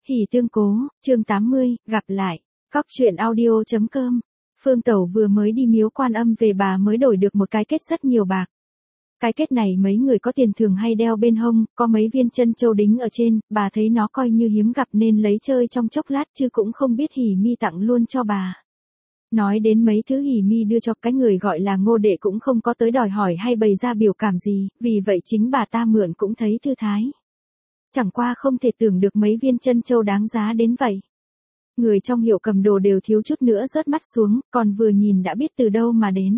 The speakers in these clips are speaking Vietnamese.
Hỉ tương cố, chương 80, gặp lại. Cóc truyện audio.com. Phương Tẩu vừa mới đi miếu Quan Âm về, bà mới đổi được một cái kết rất nhiều bạc. Cái kết này mấy người có tiền thường hay đeo bên hông, có mấy viên chân châu đính ở trên, bà thấy nó coi như hiếm gặp nên lấy chơi trong chốc lát chứ cũng không biết Hỉ Mi tặng luôn cho bà. Nói đến mấy thứ Hỉ Mi đưa cho, cái người gọi là Ngô Đệ cũng không có tới đòi hỏi hay bày ra biểu cảm gì, vì vậy chính bà ta mượn cũng thấy thư thái. Chẳng qua không thể tưởng được mấy viên chân châu đáng giá đến vậy. Người trong hiệu cầm đồ đều thiếu chút nữa rớt mắt xuống, còn vừa nhìn đã biết từ đâu mà đến.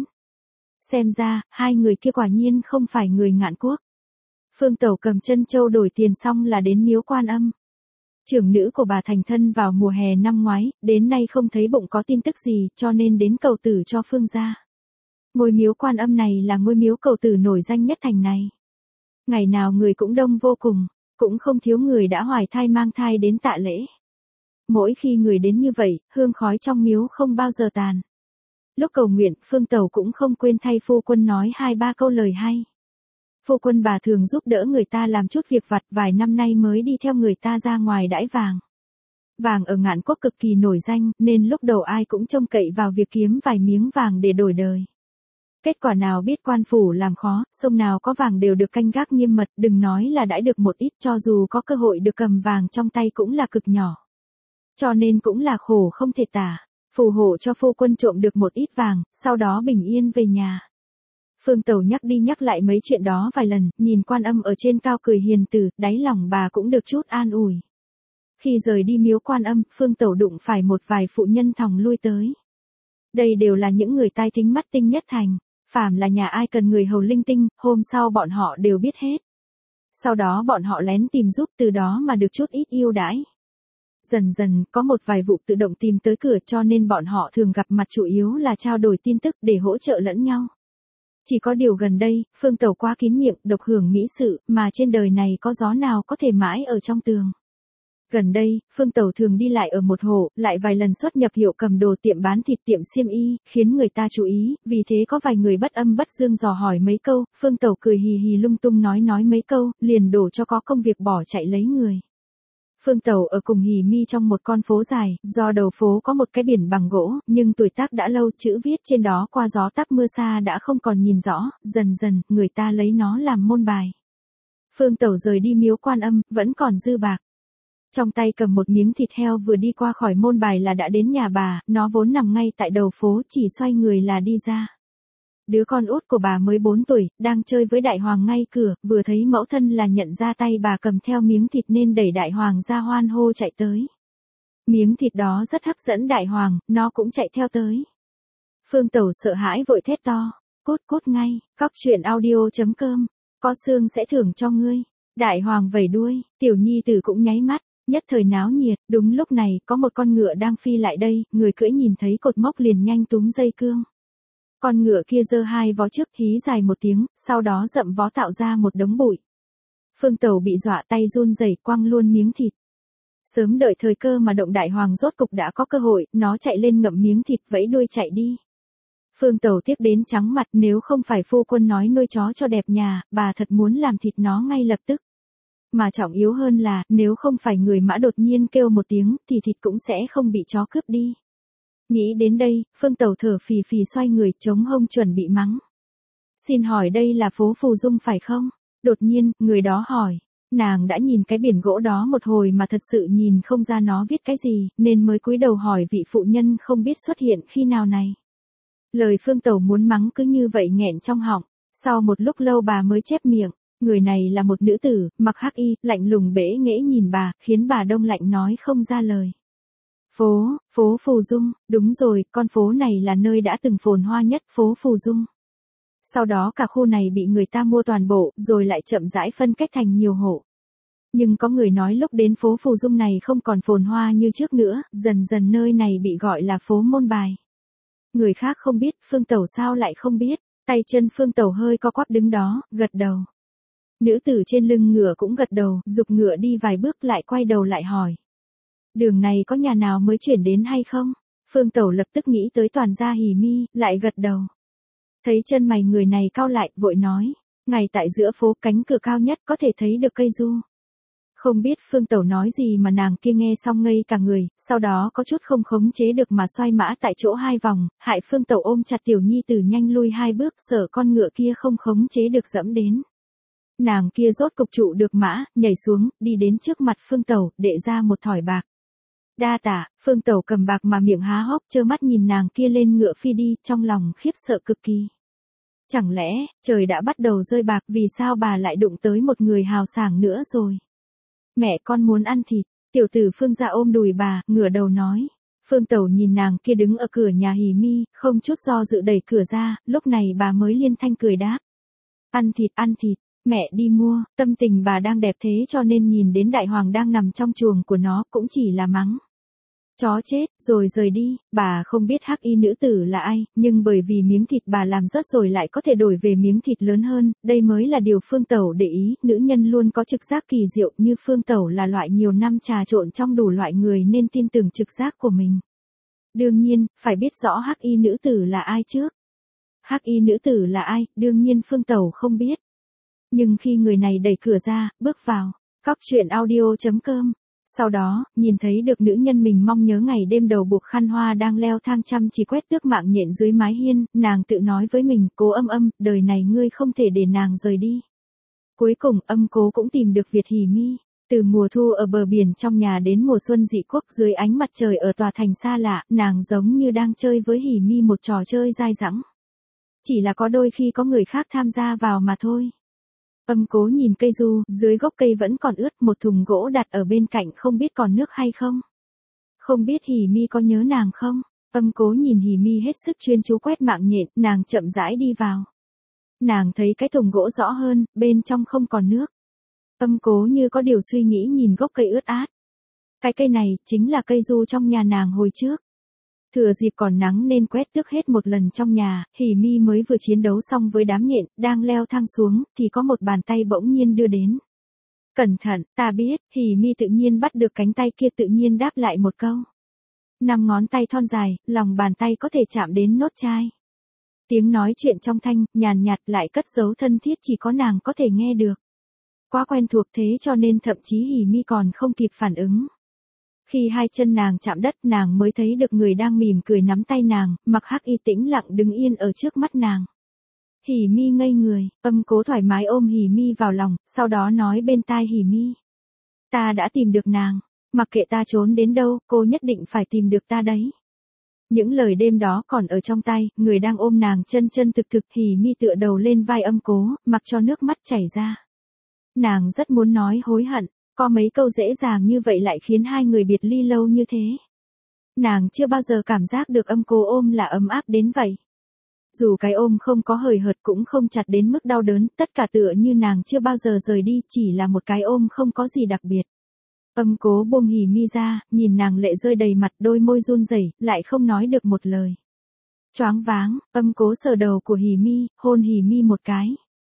Xem ra, hai người kia quả nhiên không phải người Ngạn Quốc. Phương Tẩu cầm chân châu đổi tiền xong là đến miếu Quan Âm. Trưởng nữ của bà thành thân vào mùa hè năm ngoái, đến nay không thấy bụng có tin tức gì, cho nên đến cầu tử cho Phương gia. Ngôi miếu Quan Âm này là ngôi miếu cầu tử nổi danh nhất thành này. Ngày nào người cũng đông vô cùng, cũng không thiếu người đã hoài thai mang thai đến tạ lễ. Mỗi khi người đến như vậy, hương khói trong miếu không bao giờ tàn. Lúc cầu nguyện, Phương Tẩu cũng không quên thay phu quân nói 2-3 câu lời hay. Phu quân bà thường giúp đỡ người ta làm chút việc vặt, vài năm nay mới đi theo người ta ra ngoài đãi vàng. Vàng ở Ngạn Quốc cực kỳ nổi danh, nên lúc đầu ai cũng trông cậy vào việc kiếm vài miếng vàng để đổi đời. Kết quả nào biết quan phủ làm khó, sông nào có vàng đều được canh gác nghiêm mật, đừng nói là đãi được một ít, cho dù có cơ hội được cầm vàng trong tay cũng là cực nhỏ. Cho nên cũng là khổ không thể tả, phù hộ cho phu quân trộm được một ít vàng, sau đó bình yên về nhà. Phương Tẩu nhắc đi nhắc lại mấy chuyện đó vài lần, nhìn Quan Âm ở trên cao cười hiền từ, đáy lòng bà cũng được chút an ủi. Khi rời đi miếu Quan Âm, Phương Tẩu đụng phải một vài phụ nhân thòng lui tới. Đây đều là những người tai thính mắt tinh nhất thành, phàm là nhà ai cần người hầu linh tinh, hôm sau bọn họ đều biết hết. Sau đó bọn họ lén tìm giúp, từ đó mà được chút ít ưu đãi. Dần dần, có một vài vụ tự động tìm tới cửa, cho nên bọn họ thường gặp mặt chủ yếu là trao đổi tin tức để hỗ trợ lẫn nhau. Chỉ có điều gần đây, Phương Tẩu quá kín miệng, độc hưởng mỹ sự, mà trên đời này có gió nào có thể mãi ở trong tường. Gần đây, Phương Tẩu thường đi lại ở một hộ, lại vài lần xuất nhập hiệu cầm đồ, tiệm bán thịt, tiệm xiêm y, khiến người ta chú ý, vì thế có vài người bất âm bất dương dò hỏi mấy câu, Phương Tẩu cười hì hì lung tung nói mấy câu, liền đổ cho có công việc bỏ chạy lấy người. Phương Tẩu ở cùng Hỉ Mi trong một con phố dài, do đầu phố có một cái biển bằng gỗ, nhưng tuổi tác đã lâu, chữ viết trên đó qua gió táp mưa xa đã không còn nhìn rõ, dần dần, người ta lấy nó làm môn bài. Phương Tẩu rời đi miếu Quan Âm, vẫn còn dư bạc. Trong tay cầm một miếng thịt heo, vừa đi qua khỏi môn bài là đã đến nhà bà, nó vốn nằm ngay tại đầu phố, chỉ xoay người là đi ra. Đứa con út của bà mới 4 tuổi, đang chơi với Đại Hoàng ngay cửa, vừa thấy mẫu thân là nhận ra tay bà cầm theo miếng thịt nên đẩy Đại Hoàng ra hoan hô chạy tới. Miếng thịt đó rất hấp dẫn Đại Hoàng, nó cũng chạy theo tới. Phương Tẩu sợ hãi vội thét to, cút ngay, cóc truyện audio.com, có xương sẽ thưởng cho ngươi. Đại Hoàng vẩy đuôi, tiểu nhi tử cũng nháy mắt, nhất thời náo nhiệt. Đúng lúc này, có một con ngựa đang phi lại đây, người cưỡi nhìn thấy cột mốc liền nhanh túm dây cương. Con ngựa kia giơ hai vó trước, hí dài một tiếng, sau đó dậm vó tạo ra một đống bụi. Phương Tẩu bị dọa tay run rẩy, quăng luôn miếng thịt. Sớm đợi thời cơ mà động, Đại Hoàng rốt cục đã có cơ hội, nó chạy lên ngậm miếng thịt vẫy đuôi chạy đi. Phương Tẩu tiếc đến trắng mặt, nếu không phải phu quân nói nuôi chó cho đẹp nhà, bà thật muốn làm thịt nó ngay lập tức. Mà trọng yếu hơn là, nếu không phải người mã đột nhiên kêu một tiếng, thì thịt cũng sẽ không bị chó cướp đi. Nghĩ đến đây, Phương Tẩu thở phì phì xoay người, chống hông chuẩn bị mắng. Xin hỏi đây là phố Phù Dung phải không? Đột nhiên, người đó hỏi. Nàng đã nhìn cái biển gỗ đó một hồi mà thật sự nhìn không ra nó viết cái gì, nên mới cúi đầu hỏi vị phụ nhân không biết xuất hiện khi nào này. Lời Phương Tẩu muốn mắng cứ như vậy nghẹn trong họng, sau một lúc lâu bà mới chép miệng. Người này là một nữ tử, mặc hắc y, lạnh lùng bẽ nghễ nhìn bà, khiến bà đông lạnh nói không ra lời. Phố Phù Dung, đúng rồi, con phố này là nơi đã từng phồn hoa nhất, phố Phù Dung. Sau đó cả khu này bị người ta mua toàn bộ, rồi lại chậm rãi phân cách thành nhiều hộ. Nhưng có người nói lúc đến phố Phù Dung này không còn phồn hoa như trước nữa, dần dần nơi này bị gọi là phố Môn Bài. Người khác không biết, Phương Tẩu sao lại không biết, tay chân Phương Tẩu hơi co quắp đứng đó, gật đầu. Nữ tử trên lưng ngựa cũng gật đầu, giục ngựa đi vài bước lại quay đầu lại hỏi. Đường này có nhà nào mới chuyển đến hay không? Phương Tẩu lập tức nghĩ tới Toàn gia Hỉ Mi, lại gật đầu. Thấy chân mày người này cau lại, vội nói. Ngay tại giữa phố, cánh cửa cao nhất có thể thấy được cây du. Không biết Phương Tẩu nói gì mà nàng kia nghe xong ngây cả người, sau đó có chút không khống chế được mà xoay mã tại chỗ 2 vòng, hại Phương Tẩu ôm chặt tiểu nhi tử nhanh lui 2 bước, sợ con ngựa kia không khống chế được dẫm đến. Nàng kia rốt cục trụ được mã, nhảy xuống, đi đến trước mặt Phương Tẩu, đệ ra một thỏi bạc. Đa tạ. Phương Tẩu cầm bạc mà miệng há hốc trơ mắt nhìn nàng kia lên ngựa phi đi, trong lòng khiếp sợ cực kỳ. Chẳng lẽ, trời đã bắt đầu rơi bạc, vì sao bà lại đụng tới một người hào sảng nữa rồi? Mẹ con muốn ăn thịt. Tiểu tử Phương Gia ôm đùi bà, ngửa đầu nói. Phương Tẩu nhìn nàng kia đứng ở cửa nhà Hỉ Mi, không chút do dự đẩy cửa ra, lúc này bà mới liên thanh cười đáp. Ăn thịt, mẹ đi mua. Tâm tình bà đang đẹp thế cho nên nhìn đến đại hoàng đang nằm trong chuồng của nó cũng chỉ là mắng. Chó chết, rồi rời đi. Bà không biết hắc y nữ tử là ai, nhưng bởi vì miếng thịt bà làm rớt rồi lại có thể đổi về miếng thịt lớn hơn, đây mới là điều Phương Tẩu để ý. Nữ nhân luôn có trực giác kỳ diệu, như Phương Tẩu là loại nhiều năm trà trộn trong đủ loại người nên tin tưởng trực giác của mình. Đương nhiên, phải biết rõ hắc y nữ tử là ai trước. Hắc y nữ tử là ai, đương nhiên Phương Tẩu không biết. Nhưng khi người này đẩy cửa ra, bước vào, coctruyện.audio.com. Sau đó, nhìn thấy được nữ nhân mình mong nhớ ngày đêm đầu buộc khăn hoa đang leo thang chăm chỉ quét tước mạng nhện dưới mái hiên, nàng tự nói với mình, Cố Âm, đời này ngươi không thể để nàng rời đi. Cuối cùng, Cố cũng tìm được Việt Hỉ Mi. Từ mùa thu ở bờ biển trong nhà đến mùa xuân dị quốc dưới ánh mặt trời ở tòa thành xa lạ, nàng giống như đang chơi với Hỉ Mi một trò chơi dai dẳng. Chỉ là có đôi khi có người khác tham gia vào mà thôi. Cố nhìn cây du, dưới gốc cây vẫn còn ướt, một thùng gỗ đặt ở bên cạnh không biết còn nước hay không. Không biết Hỉ Mi có nhớ nàng không? Cố nhìn Hỉ Mi hết sức chuyên chú quét mạng nhện, nàng chậm rãi đi vào. Nàng thấy cái thùng gỗ rõ hơn, bên trong không còn nước. Cố như có điều suy nghĩ nhìn gốc cây ướt át. Cái cây này, chính là cây du trong nhà nàng hồi trước. Thừa dịp còn nắng nên quét tước hết một lần trong nhà, Hỉ Mi mới vừa chiến đấu xong với đám nhện, đang leo thang xuống, thì có một bàn tay bỗng nhiên đưa đến. Cẩn thận, ta biết. Hỉ Mi tự nhiên bắt được cánh tay kia, tự nhiên đáp lại một câu. 5 ngón tay thon dài, lòng bàn tay có thể chạm đến nốt chai. Tiếng nói chuyện trong thanh, nhàn nhạt lại cất giấu thân thiết chỉ có nàng có thể nghe được. Quá quen thuộc thế cho nên thậm chí Hỉ Mi còn không kịp phản ứng. Khi hai chân nàng chạm đất, nàng mới thấy được người đang mỉm cười nắm tay nàng, mặc hắc y tĩnh lặng đứng yên ở trước mắt nàng. Hỉ Mi ngây người, Cố thoải mái ôm Hỉ Mi vào lòng, sau đó nói bên tai Hỉ Mi. Ta đã tìm được nàng, mặc kệ ta trốn đến đâu, cô nhất định phải tìm được ta đấy. Những lời đêm đó còn ở trong tay, người đang ôm nàng chân chân thực thực. Hỉ Mi tựa đầu lên vai Cố, mặc cho nước mắt chảy ra. Nàng rất muốn nói hối hận. Có mấy câu dễ dàng như vậy lại khiến hai người biệt ly lâu như thế. Nàng chưa bao giờ cảm giác được Cố ôm là ấm áp đến vậy. Dù cái ôm không có hời hợt cũng không chặt đến mức đau đớn, tất cả tựa như nàng chưa bao giờ rời đi, chỉ là một cái ôm không có gì đặc biệt. Cố buông Hỉ Mi ra, nhìn nàng lệ rơi đầy mặt, đôi môi run rẩy, lại không nói được một lời. Choáng váng, Cố sờ đầu của Hỉ Mi, hôn Hỉ Mi một cái.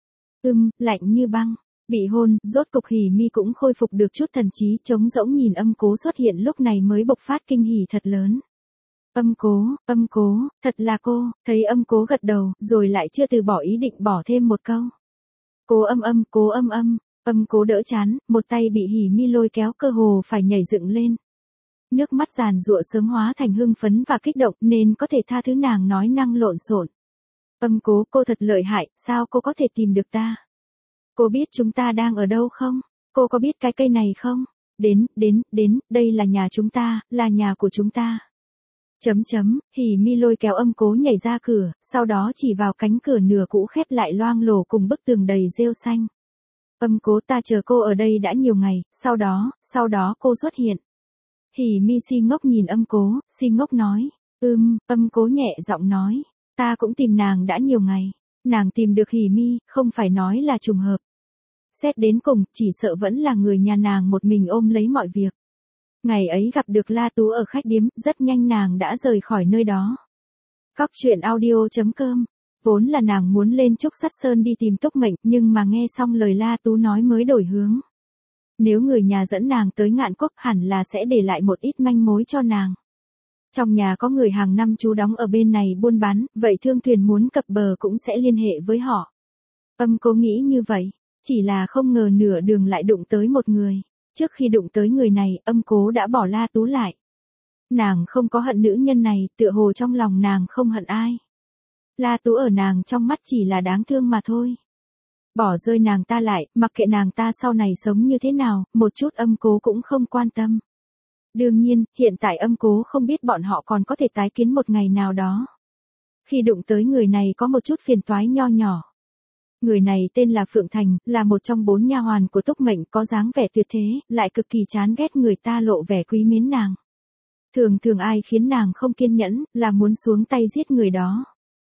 Lạnh như băng. Bị hôn, rốt cục Hỉ Mi cũng khôi phục được chút thần trí, trống rỗng nhìn Cố xuất hiện lúc này mới bộc phát kinh hỉ thật lớn. Cố, thật là cô. Thấy Cố gật đầu, rồi lại chưa từ bỏ ý định bỏ thêm một câu. Cố Âm. Cố đỡ chán, một tay bị Hỉ Mi lôi kéo cơ hồ phải nhảy dựng lên. Nước mắt giàn giụa sớm hóa thành hưng phấn và kích động nên có thể tha thứ nàng nói năng lộn xộn. Cố, cô thật lợi hại, sao cô có thể tìm được ta? Cô biết chúng ta đang ở đâu không? Cô có biết cái cây này không? Đến, đây là nhà chúng ta, là nhà của chúng ta. Hỉ Mi lôi kéo Cố nhảy ra cửa, sau đó chỉ vào cánh cửa nửa cũ khép lại loang lổ cùng bức tường đầy rêu xanh. Cố, ta chờ cô ở đây đã nhiều ngày, sau đó cô xuất hiện. Hỉ Mi si ngốc nhìn Cố, si ngốc nói. Cố nhẹ giọng nói. Ta cũng tìm nàng đã nhiều ngày. Nàng tìm được Hỉ Mi, không phải nói là trùng hợp. Xét đến cùng, chỉ sợ vẫn là người nhà nàng một mình ôm lấy mọi việc. Ngày ấy gặp được La Tú ở khách điếm, rất nhanh nàng đã rời khỏi nơi đó. Coctruyện.audio.com. Vốn là nàng muốn lên Trúc Sắt Sơn đi tìm Túc Mệnh, nhưng mà nghe xong lời La Tú nói mới đổi hướng. Nếu người nhà dẫn nàng tới Ngạn Quốc hẳn là sẽ để lại một ít manh mối cho nàng. Trong nhà có người hàng năm trú đóng ở bên này buôn bán, vậy thương thuyền muốn cập bờ cũng sẽ liên hệ với họ. Cố nghĩ như vậy, chỉ là không ngờ nửa đường lại đụng tới một người. Trước khi đụng tới người này, Âm Cố đã bỏ La Tú lại. Nàng không có hận nữ nhân này, tựa hồ trong lòng nàng không hận ai. La Tú ở nàng trong mắt chỉ là đáng thương mà thôi. Bỏ rơi nàng ta lại, mặc kệ nàng ta sau này sống như thế nào, một chút Âm Cố cũng không quan tâm. Đương nhiên, hiện tại Âm Cố không biết bọn họ còn có thể tái kiến một ngày nào đó. Khi đụng tới người này có một chút phiền toái nho nhỏ. Người này tên là Phượng Thành, là một trong 4 nha hoàn của Túc Mệnh, có dáng vẻ tuyệt thế, lại cực kỳ chán ghét người ta lộ vẻ quý mến nàng. Thường thường ai khiến nàng không kiên nhẫn, là muốn xuống tay giết người đó.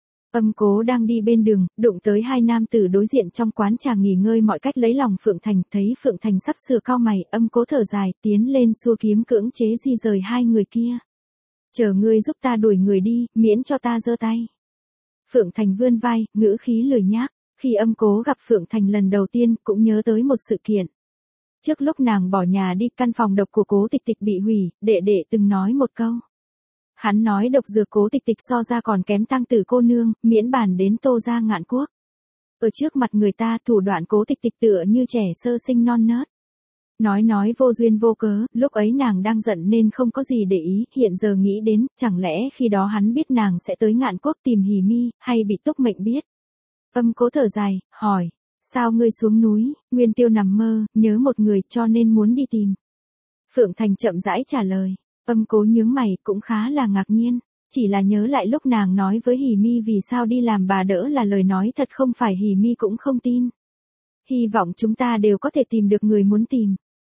Âm Cố đang đi bên đường, đụng tới 2 nam tử đối diện trong quán trà nghỉ ngơi mọi cách lấy lòng Phượng Thành, thấy Phượng Thành sắp sửa cau mày, Âm Cố thở dài, tiến lên xua kiếm cưỡng chế di rời 2 người kia. Chờ ngươi giúp ta đuổi người đi, miễn cho ta giơ tay. Phượng Thành vươn vai, ngữ khí lười nhác. Khi Âm Cố gặp Phượng Thành lần đầu tiên, cũng nhớ tới một sự kiện. Trước lúc nàng bỏ nhà đi, căn phòng độc của Cố Tịch Tịch bị hủy, đệ đệ từng nói một câu. Hắn nói độc dược Cố Tịch Tịch so ra còn kém Tăng Tử cô nương, miễn bàn đến Tô gia Ngạn Quốc. Ở trước mặt người ta, thủ đoạn Cố Tịch Tịch tựa như trẻ sơ sinh non nớt. Nói vô duyên vô cớ, lúc ấy nàng đang giận nên không có gì để ý, hiện giờ nghĩ đến, chẳng lẽ khi đó hắn biết nàng sẽ tới Ngạn Quốc tìm Hỉ Mi, hay bị Túc Mệnh biết. Âm Cố thở dài, hỏi, sao ngươi xuống núi? Nguyên Tiêu nằm mơ, nhớ một người cho nên muốn đi tìm. Phượng Thành chậm rãi trả lời. Âm Cố nhướng mày, cũng khá là ngạc nhiên, chỉ là nhớ lại lúc nàng nói với Hỉ Mi vì sao đi làm bà đỡ là lời nói thật, không phải Hỉ Mi cũng không tin. Hy vọng chúng ta đều có thể tìm được người muốn tìm.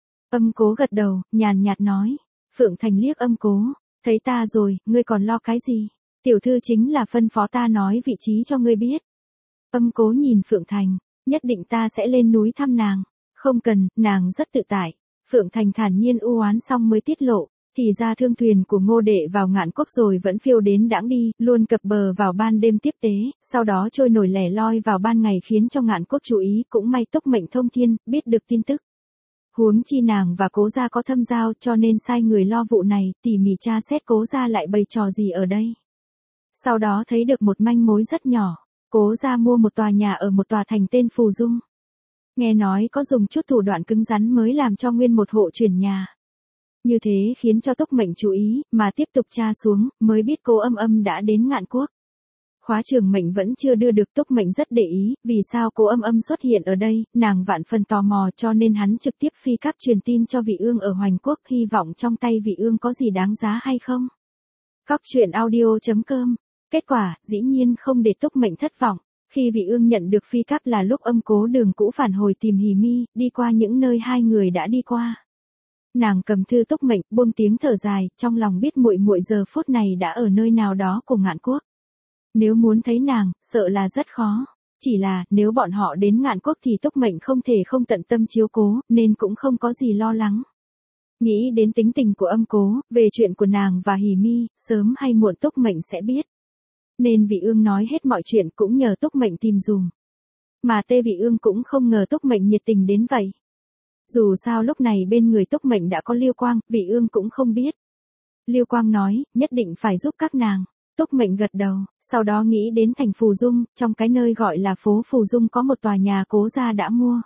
Âm Cố gật đầu, nhàn nhạt nói. Phượng Thành liếc Âm Cố, thấy ta rồi, ngươi còn lo cái gì? Tiểu thư chính là phân phó ta nói vị trí cho ngươi biết. Âm Cố nhìn Phượng Thành, nhất định ta sẽ lên núi thăm nàng. Không cần, nàng rất tự tại. Phượng Thành thản nhiên u oán xong mới tiết lộ, thì ra thương thuyền của Ngô đệ vào Ngạn Quốc rồi vẫn phiêu đến đãng đi, luôn cập bờ vào ban đêm tiếp tế, sau đó trôi nổi lẻ loi vào ban ngày khiến cho Ngạn Quốc chú ý, cũng may Túc Mệnh thông thiên, biết được tin tức. Huống chi nàng và Cố gia có thâm giao, cho nên sai người lo vụ này, tỉ mỉ tra xét Cố gia lại bày trò gì ở đây. Sau đó thấy được một manh mối rất nhỏ. Cố gia mua một tòa nhà ở một tòa thành tên Phù Dung. Nghe nói có dùng chút thủ đoạn cứng rắn mới làm cho nguyên một hộ chuyển nhà. Như thế khiến cho Túc Mệnh chú ý, mà tiếp tục tra xuống, mới biết Cố Âm Âm đã đến Ngạn Quốc. Khóa Trường Mệnh vẫn chưa đưa được, Túc Mệnh rất để ý, vì sao Cố Âm Âm xuất hiện ở đây, nàng vạn phần tò mò, cho nên hắn trực tiếp phi các truyền tin cho Vị Ương ở Hoành Quốc, hy vọng trong tay Vị Ương có gì đáng giá hay không. Cóc truyện audio.com. Kết quả, dĩ nhiên không để Túc Mệnh thất vọng. Khi Vị Ương nhận được phi cáp là lúc Âm Cố đường cũ phản hồi tìm Hỉ Mi, đi qua những nơi 2 người đã đi qua. Nàng cầm thư Túc Mệnh, buông tiếng thở dài, trong lòng biết muội muội giờ phút này đã ở nơi nào đó của Ngạn Quốc. Nếu muốn thấy nàng, sợ là rất khó. Chỉ là, nếu bọn họ đến Ngạn Quốc thì Túc Mệnh không thể không tận tâm chiếu cố, nên cũng không có gì lo lắng. Nghĩ đến tính tình của Âm Cố, về chuyện của nàng và Hỉ Mi, sớm hay muộn Túc Mệnh sẽ biết. Nên Vị Ương nói hết mọi chuyện, cũng nhờ Túc Mệnh tìm dùm. Mà Tê Vị Ương cũng không ngờ Túc Mệnh nhiệt tình đến vậy. Dù sao lúc này bên người Túc Mệnh đã có Liêu Quang, Vị Ương cũng không biết. Liêu Quang nói, nhất định phải giúp các nàng. Túc Mệnh gật đầu, sau đó nghĩ đến thành Phù Dung, trong cái nơi gọi là phố Phù Dung có một tòa nhà Cố gia đã mua.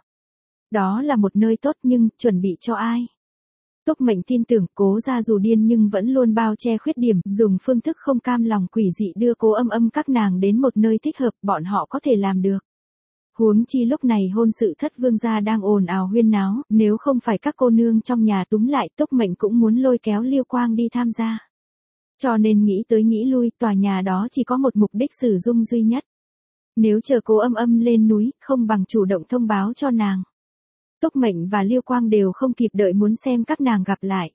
Đó là một nơi tốt nhưng, chuẩn bị cho ai? Túc Mệnh tin tưởng Cố gia dù điên nhưng vẫn luôn bao che khuyết điểm, dùng phương thức không cam lòng quỷ dị đưa Cố Âm Âm các nàng đến một nơi thích hợp, bọn họ có thể làm được. Huống chi lúc này hôn sự Thất Vương gia đang ồn ào huyên náo, nếu không phải các cô nương trong nhà túm lại, Túc Mệnh cũng muốn lôi kéo Liêu Quang đi tham gia. Cho nên nghĩ tới nghĩ lui, tòa nhà đó chỉ có một mục đích sử dụng duy nhất. Nếu chờ Cố Âm Âm lên núi, không bằng chủ động thông báo cho nàng. Túc Mệnh và Liêu Quang đều không kịp đợi muốn xem các nàng gặp lại.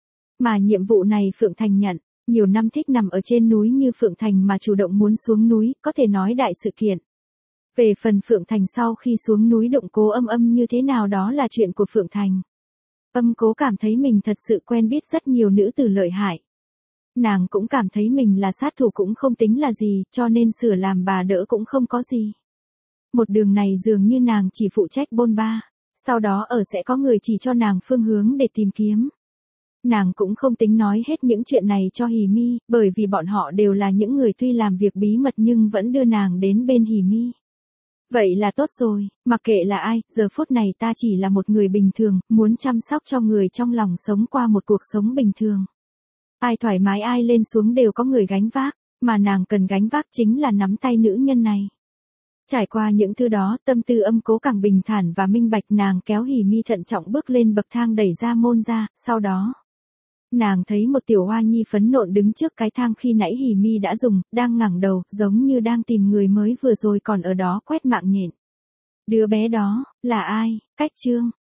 Mà nhiệm vụ này Phượng Thành nhận, nhiều năm thích nằm ở trên núi như Phượng Thành mà chủ động muốn xuống núi, có thể nói đại sự kiện. Về phần Phượng Thành sau khi xuống núi đụng Cố Âm Âm như thế nào đó là chuyện của Phượng Thành. Âm Cố cảm thấy mình thật sự quen biết rất nhiều nữ tử lợi hại. Nàng cũng cảm thấy mình là sát thủ cũng không tính là gì, cho nên sửa làm bà đỡ cũng không có gì. Một đường này dường như nàng chỉ phụ trách bôn ba, sau đó sẽ có người chỉ cho nàng phương hướng để tìm kiếm. Nàng cũng không tính nói hết những chuyện này cho Hỉ Mi, bởi vì bọn họ đều là những người tuy làm việc bí mật nhưng vẫn đưa nàng đến bên Hỉ Mi. Vậy là tốt rồi, mặc kệ là ai, giờ phút này ta chỉ là một người bình thường, muốn chăm sóc cho người trong lòng sống qua một cuộc sống bình thường. Ai thoải mái ai lên xuống đều có người gánh vác, mà nàng cần gánh vác chính là nắm tay nữ nhân này. Trải qua những thứ đó, tâm tư Âm Cố càng bình thản và minh bạch, nàng kéo Hỉ Mi thận trọng bước lên bậc thang đẩy ra môn ra, sau đó. Nàng thấy một tiểu hoa nhi phấn nộn đứng trước cái thang khi nãy Hỉ Mi đã dùng, đang ngẩng đầu, giống như đang tìm người mới vừa rồi còn ở đó quét mạng nhện. Đứa bé đó, là ai? Cách Chương.